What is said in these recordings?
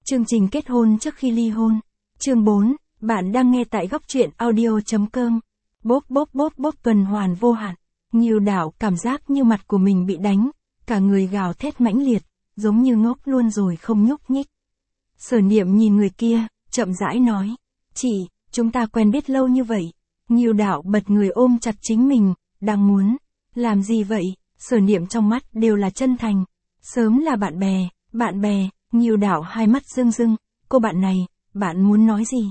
Chương trình kết hôn trước khi ly hôn. Chương 4, bạn đang nghe tại góc truyện audio.com. Bốp bốp bốp bốp tuần hoàn vô hạn. Ngưu Đạo cảm giác như mặt của mình bị đánh, cả người gào thét mãnh liệt, giống như ngốc luôn rồi không nhúc nhích. Sở Niệm nhìn người kia, chậm rãi nói. Chị, chúng ta quen biết lâu như vậy. Ngưu Đạo bật người ôm chặt chính mình, đang muốn. Làm gì vậy? Sở Niệm trong mắt đều là chân thành. Sớm là bạn bè. Ngưu Đạo hai mắt rưng rưng, cô bạn này, bạn muốn nói gì?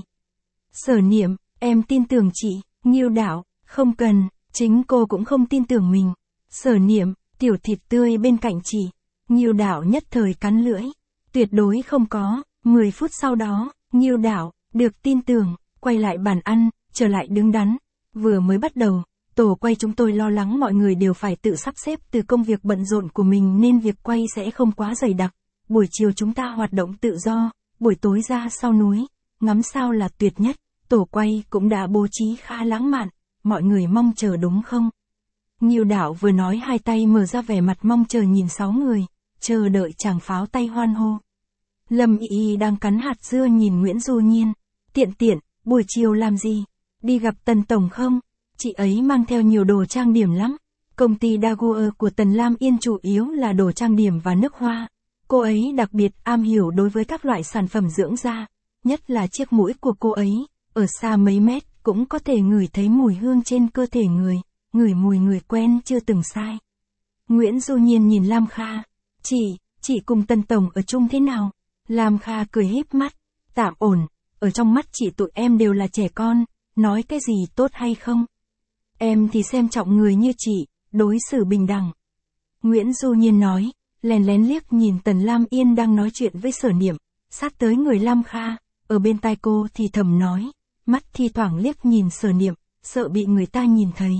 Sở Niệm, em tin tưởng chị. Ngưu Đạo, không cần, chính cô cũng không tin tưởng mình. Sở Niệm, tiểu thịt tươi bên cạnh chị. Ngưu Đạo nhất thời cắn lưỡi. Tuyệt đối không có. 10 phút sau đó, Ngưu Đạo, được tin tưởng, quay lại bàn ăn, trở lại đứng đắn. Vừa mới bắt đầu, tổ quay chúng tôi lo lắng mọi người đều phải tự sắp xếp từ công việc bận rộn của mình nên việc quay sẽ không quá dày đặc. Buổi chiều chúng ta hoạt động tự do, buổi tối ra sau núi, ngắm sao là tuyệt nhất. Tổ quay cũng đã bố trí khá lãng mạn, mọi người mong chờ đúng không? Ngưu Đạo vừa nói hai tay mở ra vẻ mặt mong chờ nhìn 6 người, chờ đợi chàng pháo tay hoan hô. Lâm Y đang cắn hạt dưa nhìn Nguyễn Du Nhiên. Tiện, buổi chiều làm gì? Đi gặp Tần Tổng không? Chị ấy mang theo nhiều đồ trang điểm lắm. Công ty Daguerre của Tần Lam Yên chủ yếu là đồ trang điểm và nước hoa. Cô ấy đặc biệt am hiểu đối với các loại sản phẩm dưỡng da, nhất là chiếc mũi của cô ấy, ở xa mấy mét cũng có thể ngửi thấy mùi hương trên cơ thể người, ngửi mùi người quen chưa từng sai. Nguyễn Du Nhiên nhìn Lam Kha. Chị cùng Tần Tổng ở chung thế nào? Lam Kha cười híp mắt. Tạm ổn, ở trong mắt chị tụi em đều là trẻ con, nói cái gì tốt hay không? Em thì xem trọng người như chị, đối xử bình đẳng. Nguyễn Du Nhiên nói, lén lén liếc nhìn Tần Lam Yên đang nói chuyện với Sở Niệm, sát tới người Lam Kha, ở bên tai cô thì thầm nói, mắt thi thoảng liếc nhìn Sở Niệm, sợ bị người ta nhìn thấy.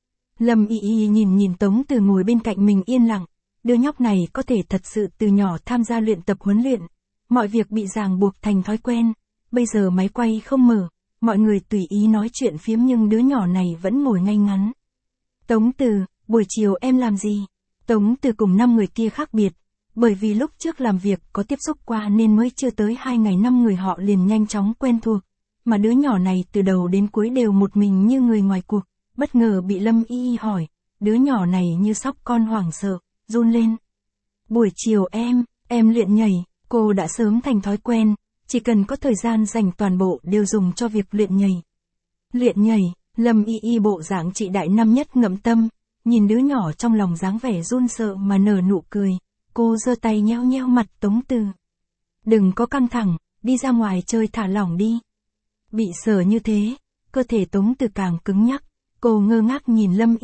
Lâm Y nhìn Tống Từ ngồi bên cạnh mình yên lặng, đứa nhóc này có thể thật sự từ nhỏ tham gia luyện tập huấn luyện, mọi việc bị ràng buộc thành thói quen, bây giờ máy quay không mở, mọi người tùy ý nói chuyện phiếm nhưng đứa nhỏ này vẫn ngồi ngay ngắn. Tống Từ, buổi chiều em làm gì? Tống Từ cùng 5 người kia khác biệt, bởi vì lúc trước làm việc có tiếp xúc qua nên mới chưa tới 2 ngày 5 người họ liền nhanh chóng quen thuộc, mà đứa nhỏ này từ đầu đến cuối đều một mình như người ngoài cuộc, bất ngờ bị Lâm Y hỏi, đứa nhỏ này như sóc con hoảng sợ, run lên. Buổi chiều em luyện nhảy, cô đã sớm thành thói quen, chỉ cần có thời gian dành toàn bộ đều dùng cho việc luyện nhảy. Luyện nhảy, Lâm Y bộ dạng chị đại năm nhất ngậm tâm. Nhìn đứa nhỏ trong lòng dáng vẻ run sợ mà nở nụ cười, cô giơ tay nheo nheo mặt Tống Từ. Đừng có căng thẳng, đi ra ngoài chơi thả lỏng đi. Bị sờ như thế, cơ thể Tống Từ càng cứng nhắc, cô ngơ ngác nhìn Lâm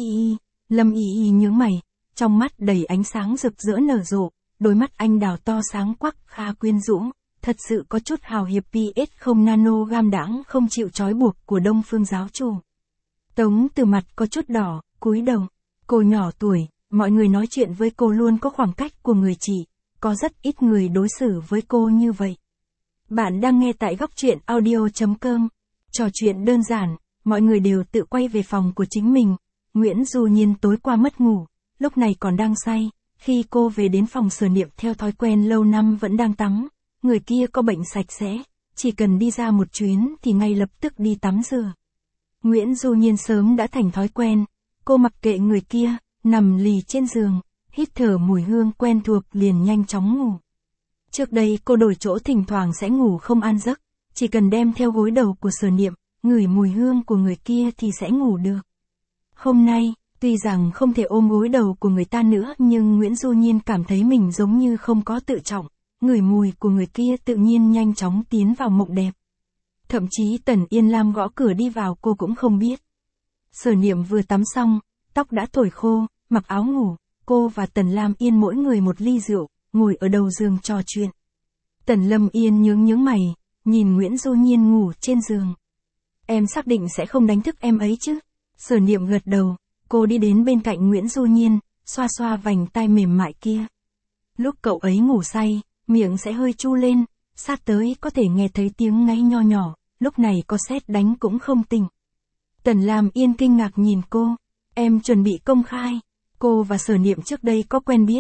Y nhướng mày, trong mắt đầy ánh sáng rực rỡ nở rộ, đôi mắt anh đào to sáng quắc khá quyến rũ, thật sự có chút hào hiệp PS0 nano gam đãng không chịu trói buộc của Đông Phương giáo chủ. Tống Từ mặt có chút đỏ, cúi đầu. Cô nhỏ tuổi, mọi người nói chuyện với cô luôn có khoảng cách của người chị, có rất ít người đối xử với cô như vậy. Bạn đang nghe tại góc truyện audio.com. Trò chuyện đơn giản, mọi người đều tự quay về phòng của chính mình. Nguyễn Du Nhiên tối qua mất ngủ, lúc này còn đang say, khi cô về đến phòng Sở Niệm theo thói quen lâu năm vẫn đang tắm, người kia có bệnh sạch sẽ, chỉ cần đi ra một chuyến thì ngay lập tức đi tắm rửa. Nguyễn Du Nhiên sớm đã thành thói quen. Cô mặc kệ người kia, nằm lì trên giường, hít thở mùi hương quen thuộc liền nhanh chóng ngủ. Trước đây cô đổi chỗ thỉnh thoảng sẽ ngủ không an giấc, chỉ cần đem theo gối đầu của Sở Niệm, ngửi mùi hương của người kia thì sẽ ngủ được. Hôm nay, tuy rằng không thể ôm gối đầu của người ta nữa nhưng Nguyễn Du Nhiên cảm thấy mình giống như không có tự trọng, ngửi mùi của người kia tự nhiên nhanh chóng tiến vào mộng đẹp. Thậm chí Tần Yên Lam gõ cửa đi vào cô cũng không biết. Sở Niệm vừa tắm xong, tóc đã thổi khô, mặc áo ngủ, cô và Tần Lam Yên mỗi người một ly rượu, ngồi ở đầu giường trò chuyện. Tần Lâm Yên nhướng mày, nhìn Nguyễn Du Nhiên ngủ trên giường. Em xác định sẽ không đánh thức em ấy chứ? Sở Niệm gật đầu, cô đi đến bên cạnh Nguyễn Du Nhiên, xoa xoa vành tai mềm mại kia. Lúc cậu ấy ngủ say, miệng sẽ hơi chu lên, sát tới có thể nghe thấy tiếng ngáy nho nhỏ, lúc này có sét đánh cũng không tỉnh. Tần Lam Yên kinh ngạc nhìn cô, em chuẩn bị công khai. Cô và Sở Niệm trước đây có quen biết,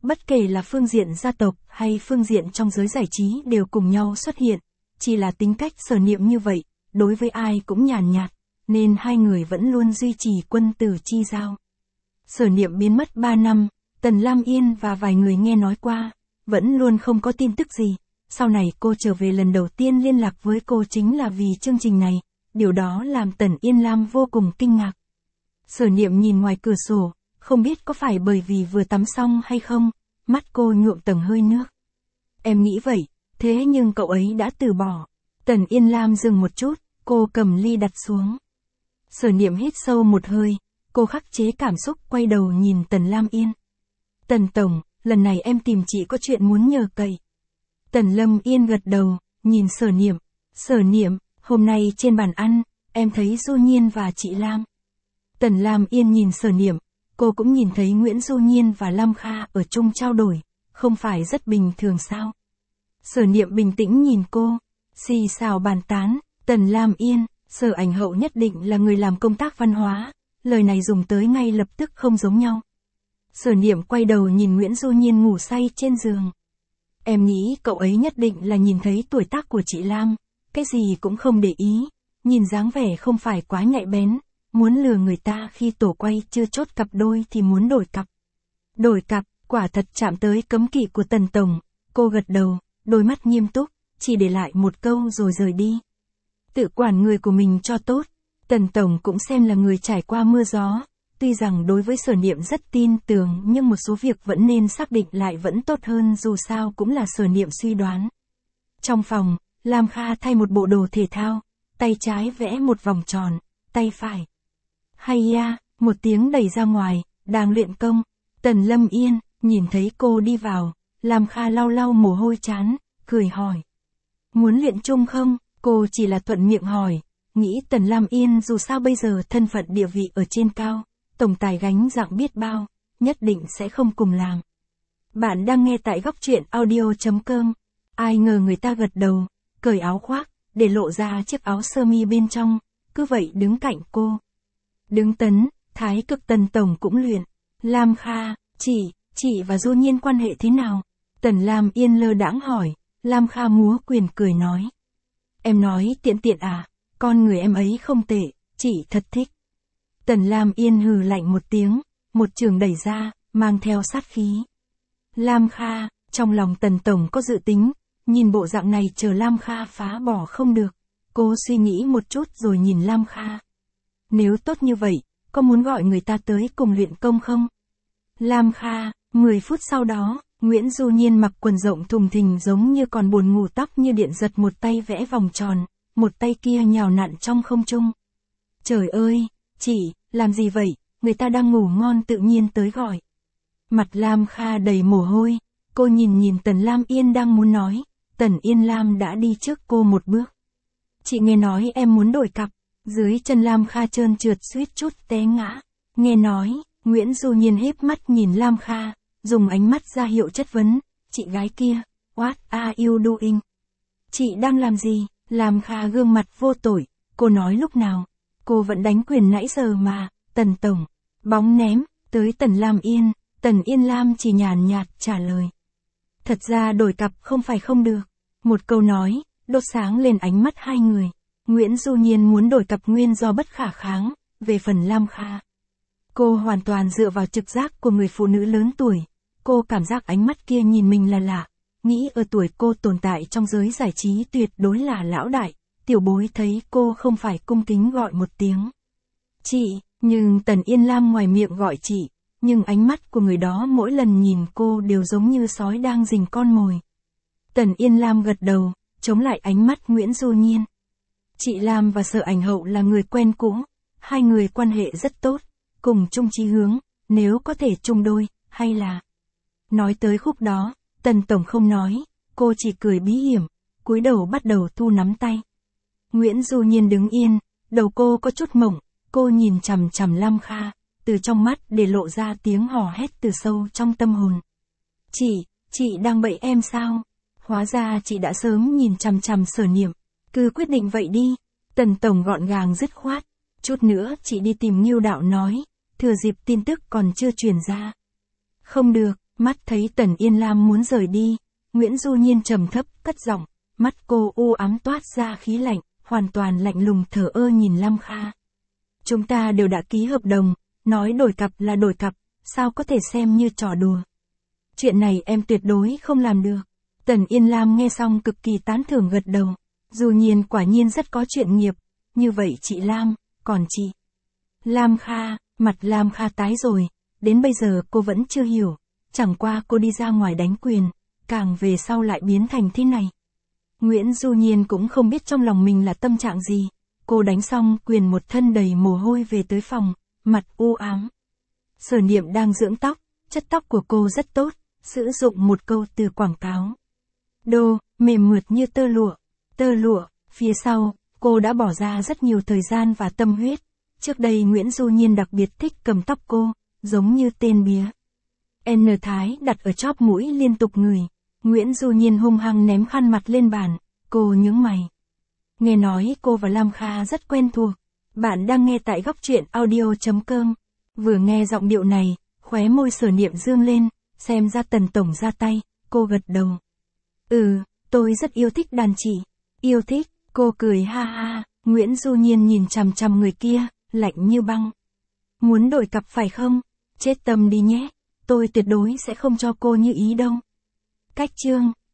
Bất kể là phương diện gia tộc hay phương diện trong giới giải trí đều cùng nhau xuất hiện. Chỉ là tính cách Sở Niệm như vậy, đối với ai cũng nhàn nhạt, nên hai người vẫn luôn duy trì quân tử chi giao. Sở Niệm biến mất 3 năm, Tần Lam Yên và vài người nghe nói qua, vẫn luôn không có tin tức gì. Sau này cô trở về lần đầu tiên liên lạc với cô chính là vì chương trình này, điều đó làm Tần Yên Lam vô cùng kinh ngạc. Sở Niệm nhìn ngoài cửa sổ, không biết có phải bởi vì vừa tắm xong hay không, mắt cô nhuộm tầng hơi nước. Em nghĩ vậy, thế nhưng cậu ấy đã từ bỏ. Tần Yên Lam dừng một chút, cô cầm ly đặt xuống. Sở Niệm hít sâu một hơi, cô khắc chế cảm xúc quay đầu nhìn Tần Lam Yên. Tần Tổng, lần này em tìm chị có chuyện muốn nhờ cậy. Tần Lâm Yên gật đầu, nhìn Sở Niệm. Sở Niệm, hôm nay trên bàn ăn, em thấy Du Nhiên và chị Lam. Tần Lam Yên nhìn Sở Niệm, cô cũng nhìn thấy Nguyễn Du Nhiên và Lam Kha ở chung trao đổi, không phải rất bình thường sao? Sở Niệm bình tĩnh nhìn cô, xì xào bàn tán, Tần Lam Yên, Sở Ảnh Hậu nhất định là người làm công tác văn hóa, lời này dùng tới ngay lập tức không giống nhau. Sở Niệm quay đầu nhìn Nguyễn Du Nhiên ngủ say trên giường. Em nghĩ cậu ấy nhất định là nhìn thấy tuổi tác của chị Lam, cái gì cũng không để ý, nhìn dáng vẻ không phải quá nhạy bén, muốn lừa người ta khi tổ quay chưa chốt cặp đôi thì muốn đổi cặp. Đổi cặp, quả thật chạm tới cấm kỵ của Tần Tổng, cô gật đầu, đôi mắt nghiêm túc, chỉ để lại một câu rồi rời đi. Tự quản người của mình cho tốt, Tần Tổng cũng xem là người trải qua mưa gió, tuy rằng đối với Sở Niệm rất tin tưởng nhưng một số việc vẫn nên xác định lại vẫn tốt hơn, dù sao cũng là Sở Niệm suy đoán. Trong phòng, Lam Kha thay một bộ đồ thể thao, tay trái vẽ một vòng tròn, tay phải. Hay ya, một tiếng đẩy ra ngoài, đang luyện công. Tần Lâm Yên, nhìn thấy cô đi vào, Lam Kha lau lau mồ hôi trán, cười hỏi. Muốn luyện chung không? Cô chỉ là thuận miệng hỏi, nghĩ Tần Lam Yên dù sao bây giờ thân phận địa vị ở trên cao, tổng tài gánh nặng biết bao, nhất định sẽ không cùng làm. Bạn đang nghe tại góc truyện audio.com. Ai ngờ người ta gật đầu, cởi áo khoác, để lộ ra chiếc áo sơ mi bên trong, cứ vậy đứng cạnh cô. Đứng Tấn, Thái Cực Tần Tổng cũng luyện. Lam Kha, chị và Du Nhiên quan hệ thế nào? Tần Lam Yên lơ đãng hỏi, Lam Kha múa quyền cười nói. Em nói tiện tiện à, con người em ấy không tệ, chị thật thích. Tần Lam Yên hừ lạnh một tiếng, một trường đẩy ra, mang theo sát khí. Lam Kha, trong lòng Tần Tổng có dự tính, nhìn bộ dạng này chờ Lam Kha phá bỏ không được. Cô suy nghĩ một chút rồi nhìn Lam Kha. Nếu tốt như vậy, có muốn gọi người ta tới cùng luyện công không? Lam Kha, 10 phút sau đó, Nguyễn Du Nhiên mặc quần rộng thùng thình giống như còn buồn ngủ, tóc như điện giật, một tay vẽ vòng tròn, một tay kia nhào nặn trong không trung. Trời ơi, chị, làm gì vậy, người ta đang ngủ ngon tự nhiên tới gọi. Mặt Lam Kha đầy mồ hôi, cô nhìn Tần Lam Yên đang muốn nói, Tần Yên Lam đã đi trước cô một bước. Chị nghe nói em muốn đổi cặp, dưới chân Lam Kha trơn trượt suýt chút té ngã. Nghe nói, Nguyễn Du Nhiên híp mắt nhìn Lam Kha, dùng ánh mắt ra hiệu chất vấn, chị gái kia, what are you doing? Chị đang làm gì? Lam Kha gương mặt vô tội, cô nói lúc nào? Cô vẫn đánh quyền nãy giờ mà, Tần Tổng. Bóng ném, tới Tần Lam Yên, Tần Yên Lam chỉ nhàn nhạt trả lời. Thật ra đổi cặp không phải không được. Một câu nói, đốt sáng lên ánh mắt hai người. Nguyễn Du Nhiên muốn đổi cặp nguyên do bất khả kháng, về phần Lam Kha. Cô hoàn toàn dựa vào trực giác của người phụ nữ lớn tuổi. Cô cảm giác ánh mắt kia nhìn mình là lạ. Nghĩ ở tuổi cô tồn tại trong giới giải trí tuyệt đối là lão đại. Tiểu bối thấy cô không phải cung kính gọi một tiếng. Chị, nhưng Tần Yên Lam ngoài miệng gọi chị. Nhưng ánh mắt của người đó mỗi lần nhìn cô đều giống như sói đang rình con mồi. Tần Yên Lam gật đầu, chống lại ánh mắt Nguyễn Du Nhiên. Chị Lam và Sở Ảnh Hậu là người quen cũ, hai người quan hệ rất tốt, cùng chung chí hướng, nếu có thể chung đôi, hay là... Nói tới khúc đó, Tần Tổng không nói, cô chỉ cười bí hiểm, cúi đầu bắt đầu thu nắm tay. Nguyễn Du Nhiên đứng yên, đầu cô có chút mộng, cô nhìn chằm chằm Lam Kha, từ trong mắt để lộ ra tiếng hò hét từ sâu trong tâm hồn. Chị đang bậy em sao? Hóa ra chị đã sớm nhìn chằm chằm Sở Niệm. Cứ quyết định vậy đi. Tần Tổng gọn gàng dứt khoát. Chút nữa chị đi tìm Ngưu Đạo nói, thừa dịp tin tức còn chưa truyền ra. Không được, Mắt thấy Tần Yên Lam muốn rời đi, Nguyễn Du Nhiên trầm thấp cất giọng, mắt cô u ám toát ra khí lạnh, hoàn toàn lạnh lùng thờ ơ nhìn Lam Kha. Chúng ta đều đã ký hợp đồng, nói đổi cặp là đổi cặp, sao có thể xem như trò đùa. Chuyện này em tuyệt đối không làm được. Tần Yên Lam nghe xong cực kỳ tán thưởng gật đầu. Du Nhiên quả nhiên rất có chuyện nghiệp. Như vậy chị Lam, còn chị? Lam Kha, mặt Lam Kha tái rồi. Đến bây giờ cô vẫn chưa hiểu. Chẳng qua cô đi ra ngoài đánh quyền, càng về sau lại biến thành thế này. Nguyễn Du Nhiên cũng không biết trong lòng mình là tâm trạng gì. Cô đánh xong quyền một thân đầy mồ hôi về tới phòng, mặt u ám. Sở Niệm đang dưỡng tóc, chất tóc của cô rất tốt, sử dụng một câu từ quảng cáo. Đô, mềm mượt như tơ lụa, phía sau, cô đã bỏ ra rất nhiều thời gian và tâm huyết. Trước đây Nguyễn Du Nhiên đặc biệt thích cầm tóc cô, giống như tên bía. N Thái đặt ở chóp mũi liên tục ngửi. Nguyễn Du Nhiên hung hăng ném khăn mặt lên bàn, cô nhướng mày. Nghe nói cô và Lam Kha rất quen thuộc. Bạn đang nghe tại góc truyện audio.com. Vừa nghe giọng điệu này, khóe môi Sở Niệm dương lên, xem ra Tần tổng ra tay, cô gật đầu. Tôi rất yêu thích đàn chị. Yêu thích, cô cười ha ha. Nguyễn Du Nhiên nhìn chằm chằm người kia, lạnh như băng. Muốn đổi cặp phải không? Chết tâm đi nhé, tôi tuyệt đối sẽ không cho cô như ý đâu. Cách chương